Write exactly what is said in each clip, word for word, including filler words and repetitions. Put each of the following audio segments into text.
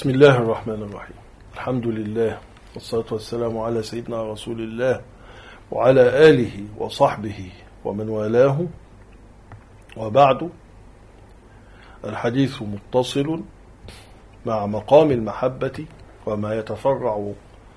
بسم الله الرحمن الرحيم. الحمد لله والصلاة والسلام على سيدنا رسول الله وعلى آله وصحبه ومن والاه، وبعد. الحديث متصل مع مقام المحبة وما يتفرع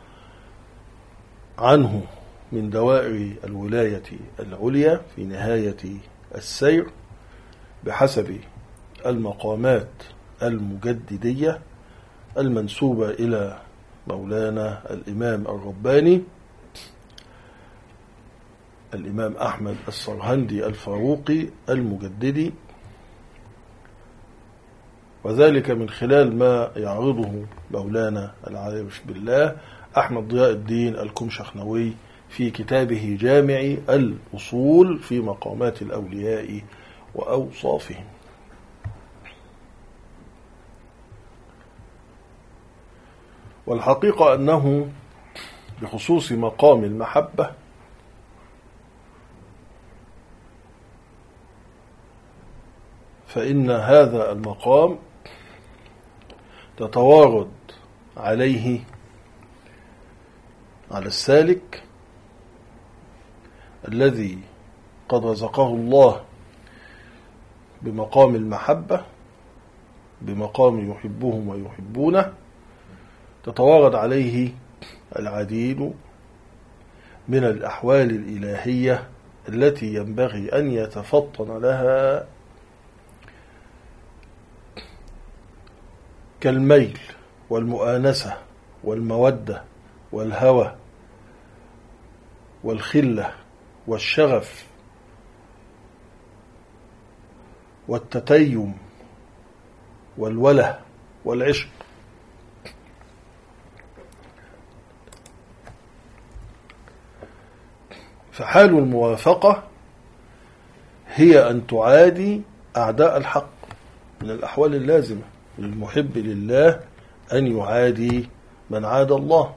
عنه من دوائر الولاية العليا في نهاية السير بحسب المقامات المجددية المنسوبة إلى مولانا الإمام الرباني الإمام أحمد السرهندي الفاروقي المجددي، وذلك من خلال ما يعرضه مولانا العارف بالله أحمد ضياء الدين الكمشخنوي في كتابه جامع الأصول في مقامات الأولياء وأوصافهم. والحقيقة أنه بخصوص مقام المحبة فإن هذا المقام تتوارد عليه على السالك الذي قد رزقه الله بمقام المحبة، بمقام يحبهم ويحبونه، تتوارد عليه العديد من الأحوال الإلهية التي ينبغي أن يتفطن لها، كالميل والمؤانسة والمودة والهوى والخلة والشغف والتتيم والوله والعشق. فحال الموافقة هي أن تعادي أعداء الحق، من الأحوال اللازمة للمحب لله أن يعادي من عاد الله.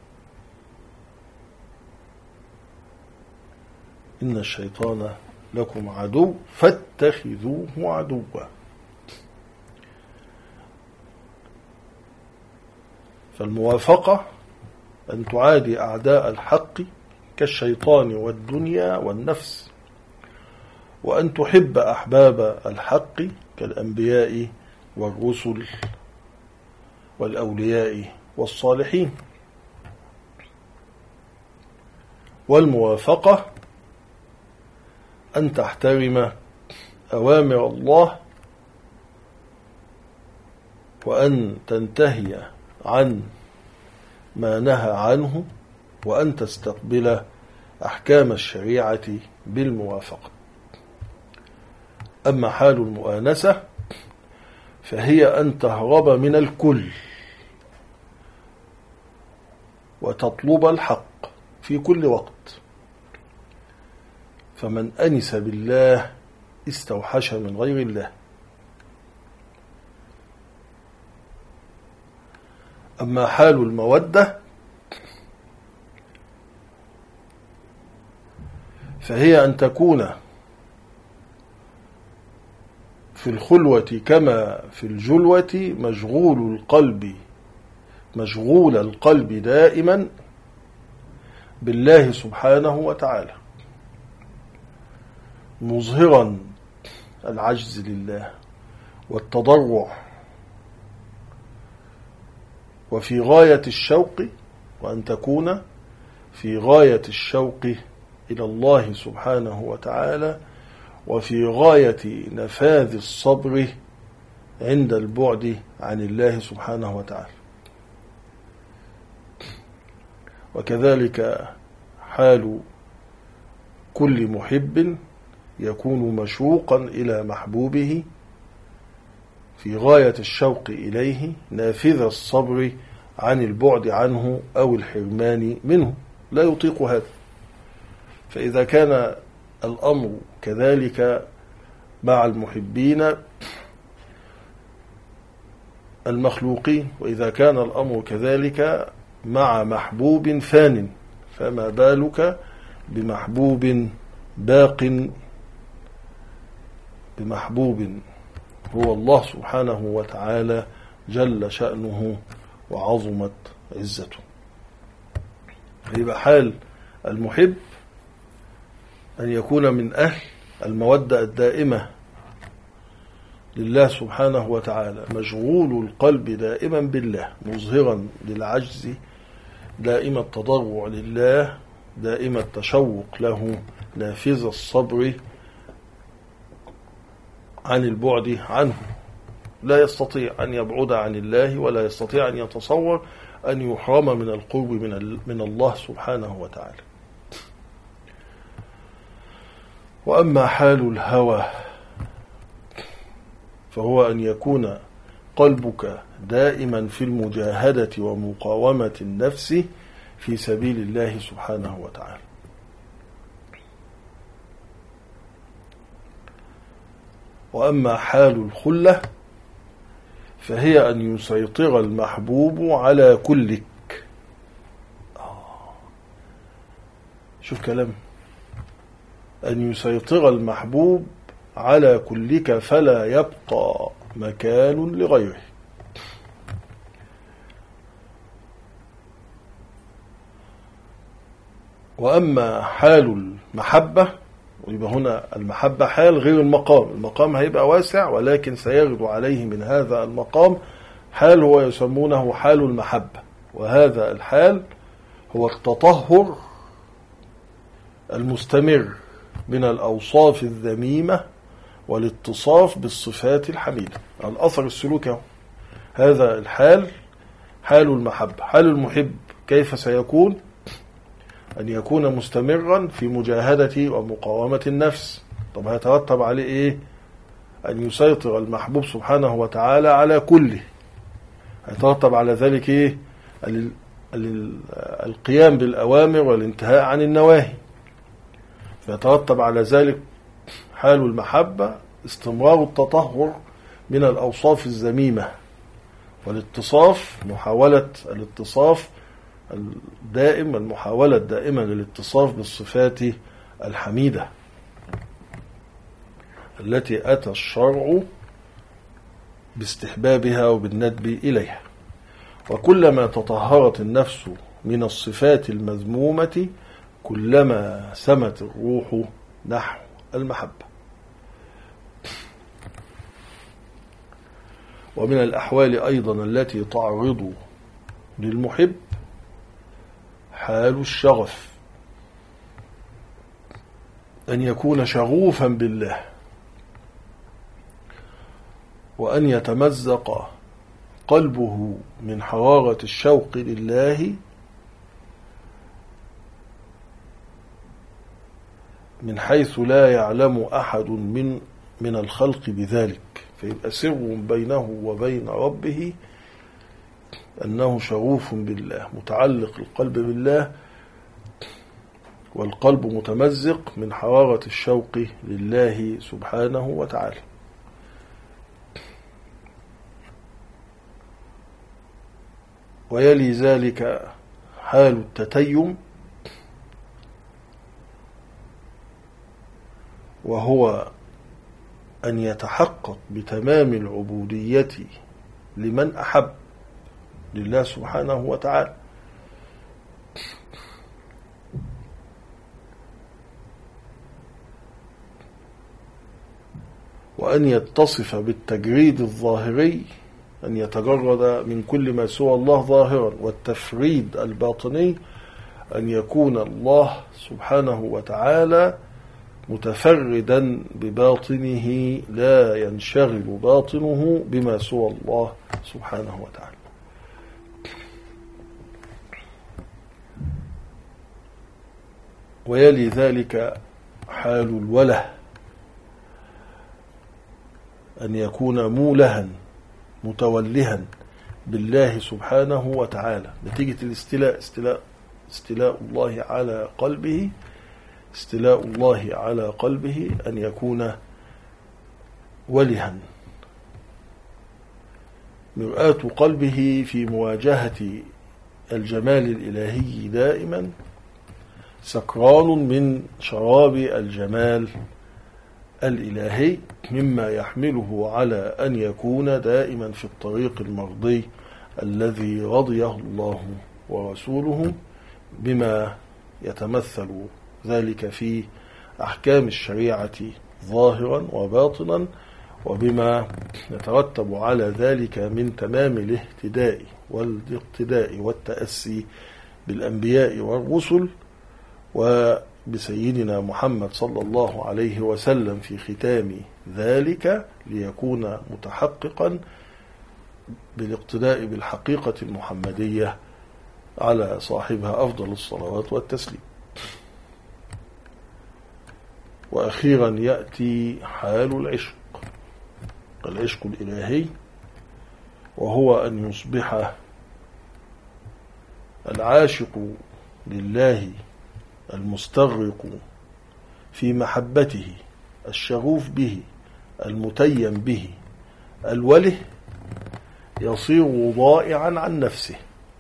إن الشيطان لكم عدو فاتخذوه عدوا. فالموافقة أن تعادي أعداء الحق كالشيطان والدنيا والنفس، وأن تحب أحباب الحق كالأنبياء والرسل والأولياء والصالحين. والموافقة أن تحترم أوامر الله وأن تنتهي عن ما نهى عنه، وأن تستقبل أحكام الشريعة بالموافقة. أما حال المؤانسة فهي أن تهرب من الكل وتطلب الحق في كل وقت. فمن أنس بالله استوحش من غير الله. أما حال المودة فهي أن تكون في الخلوة كما في الجلوة مشغول القلب مشغول القلب دائما بالله سبحانه وتعالى، مظهرا العجز لله والتضرع، وفي غاية الشوق، وأن تكون في غاية الشوق إلى الله سبحانه وتعالى، وفي غاية نفاذ الصبر عند البعد عن الله سبحانه وتعالى. وكذلك حال كل محب يكون مشوقا إلى محبوبه في غاية الشوق إليه، نافذ الصبر عن البعد عنه أو الحرمان منه، لا يطيق هذا. فإذا كان الأمر كذلك مع المحبين المخلوقين، وإذا كان الأمر كذلك مع محبوب فان، فما بالك بمحبوب باق، بمحبوب هو الله سبحانه وتعالى جل شأنه وعظمت عزته. يبقى حال المحب أن يكون من أهل المودة الدائمة لله سبحانه وتعالى، مشغول القلب دائما بالله، مظهرا للعجز، دائما التضرع لله، دائما التشوق له، نافذ الصبر عن البعد عنه، لا يستطيع أن يبعد عن الله ولا يستطيع أن يتصور أن يحرم من القرب من من الله سبحانه وتعالى. وأما حال الهوى فهو أن يكون قلبك دائما في المجاهدة ومقاومة النفس في سبيل الله سبحانه وتعالى. وأما حال الخلة فهي أن يسيطر المحبوب على كلك. شوف كلام، أن يسيطر المحبوب على كلك فلا يبقى مكان لغيره. وأما حال المحبة، ويبقى هنا المحبة حال غير المقام، المقام هيبقى واسع ولكن سيغدو عليه من هذا المقام حال هو يسمونه حال المحبة، وهذا الحال هو التطهر المستمر من الأوصاف الذميمة والاتصاف بالصفات الحميدة، الأثر السلوكي. هذا الحال حال المحبة. حال المحب كيف سيكون؟ أن يكون مستمرا في مجاهدة ومقاومة النفس. طب هيترتب عليه إيه؟ أن يسيطر المحبوب سبحانه وتعالى على كله. هيترتب على ذلك إيه؟ القيام بالأوامر والانتهاء عن النواهي. فيترتب على ذلك حال المحبة استمرار التطهر من الأوصاف الذميمة والاتصاف، محاولة الاتصاف الدائم، المحاولة الدائمة للاتصاف بالصفات الحميدة التي أتى الشرع باستحبابها وبالندب إليها. وكلما تطهرت النفس من الصفات المذمومة كلما سمت الروح نحو المحبة. ومن الأحوال أيضا التي تعرض للمحب حال الشغف، أن يكون شغوفا بالله، وأن يتمزق قلبه من حرارة الشوق لله من حيث لا يعلم أحد من من الخلق بذلك، فيبقى سر بينه وبين ربه أنه شغوف بالله، متعلق القلب بالله، والقلب متمزق من حرارة الشوق لله سبحانه وتعالى. ويلي ذلك حال التتيم، وهو أن يتحقق بتمام العبودية لمن أحب لله سبحانه وتعالى، وأن يتصف بالتجريد الظاهري، أن يتجرد من كل ما سوى الله ظاهرا، والتفريد الباطني أن يكون الله سبحانه وتعالى متفردا بباطنه، لا ينشغل باطنه بما سوى الله سبحانه وتعالى. ويلي ذلك حال الوله، أن يكون مولها متولها بالله سبحانه وتعالى نتيجة الاستلاء، استلاء استلاء الله على قلبه، استلاء الله على قلبه أن يكون ولها، مرآة قلبه في مواجهة الجمال الإلهي دائما، سكران من شراب الجمال الإلهي مما يحمله على أن يكون دائما في الطريق المرضي الذي رضيه الله ورسوله، بما يتمثل ذلك في أحكام الشريعة ظاهرا وباطنا، وبما يترتب على ذلك من تمام الاهتداء والاقتداء والتأسي بالأنبياء والرسل وبسيدنا محمد صلى الله عليه وسلم في ختام ذلك، ليكون متحققا بالاقتداء بالحقيقة المحمدية على صاحبها أفضل الصلوات والتسليم. وأخيرا يأتي حال العشق، العشق الإلهي، وهو أن يصبح العاشق لله المستغرق في محبته الشغوف به المتيم به الوله يصير ضائعا عن نفسه،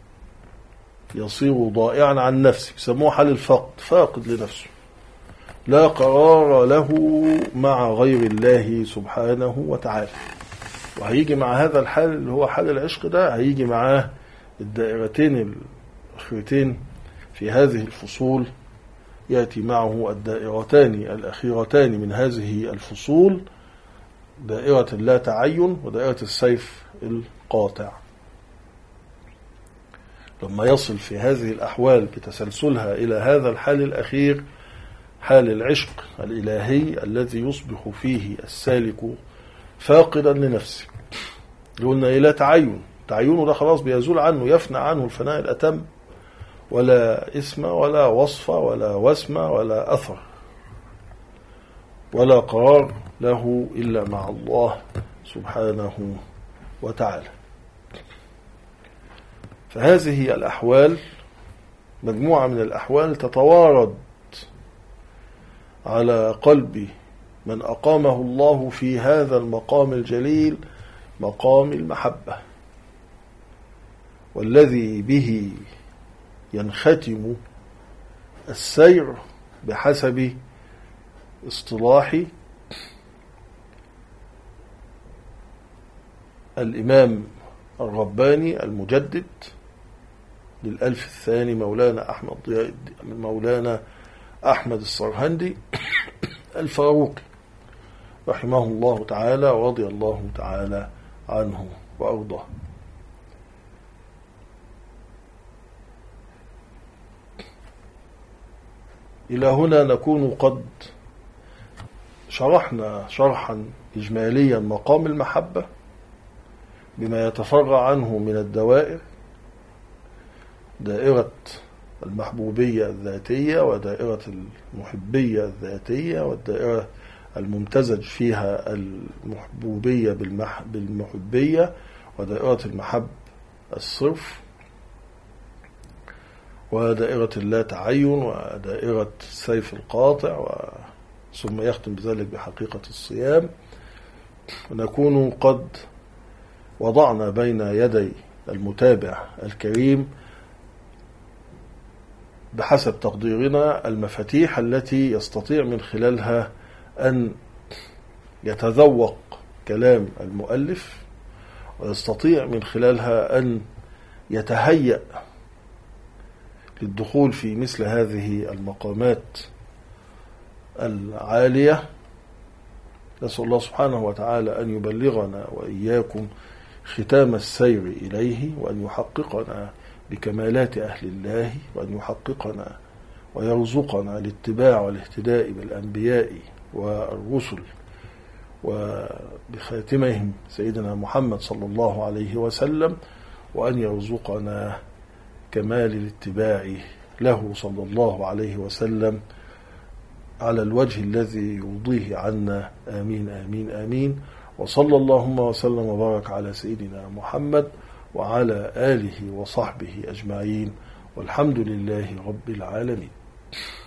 يصير ضائعا عن نفسه، يسموه حال الفقد، فاقد لنفسه، لا قرار له مع غير الله سبحانه وتعالى. وهيجي مع هذا الحال اللي هو حال العشق ده، هيجي معاه الدائرتين الأخيرتين في هذه الفصول، يأتي معه الدائرتان الأخيرتان من هذه الفصول، دائرة اللا تعين ودائرة السيف القاطع. لما يصل في هذه الأحوال بتسلسلها إلى هذا الحال الأخير، حال العشق الإلهي الذي يصبح فيه السالك فاقدا لنفسه، قلنا إلى تعين، تعينه ده خلاص بيزول عنه، يفنى عنه الفناء الأتم، ولا اسم ولا وصف ولا وسم ولا أثر ولا قرار له إلا مع الله سبحانه وتعالى. فهذه الأحوال مجموعة من الأحوال تتوارد على قلب من أقامه الله في هذا المقام الجليل، مقام المحبة، والذي به ينختم السير بحسب اصطلاح الإمام الرباني المجدد للألف الثاني مولانا أحمد ضياء مولانا أحمد السرهندي الفاروقي رحمه الله تعالى ورضي الله تعالى عنه وأرضاه. إلى هنا نكون قد شرحنا شرحا إجماليا مقام المحبة بما يتفرع عنه من الدوائر، دائرة المحبوبية الذاتية ودائرة المحبية الذاتية والدائرة الممتزج فيها المحبوبية بالمحبية ودائرة المحب الصرف ودائرة اللا تعين ودائرة السيف القاطع، ثم يختم بذلك بحقيقة الصيام. ونكون قد وضعنا بين يدي المتابع الكريم بحسب تقديرنا المفاتيح التي يستطيع من خلالها أن يتذوق كلام المؤلف، ويستطيع من خلالها أن يتهيأ للدخول في مثل هذه المقامات العالية. نسأل الله سبحانه وتعالى أن يبلغنا وإياكم ختام السير إليه، وأن يحققنا بكمالات أهل الله، وأن يحققنا ويرزقنا الاتباع والاهتداء بالأنبياء والرسل، وبخاتمهم سيدنا محمد صلى الله عليه وسلم، وأن يرزقنا كمال الاتباع له صلى الله عليه وسلم على الوجه الذي يرضيه عنا، آمين آمين آمين. وصلى اللهم وسلم وبارك على سيدنا محمد وعلى آله وصحبه أجمعين، والحمد لله رب العالمين.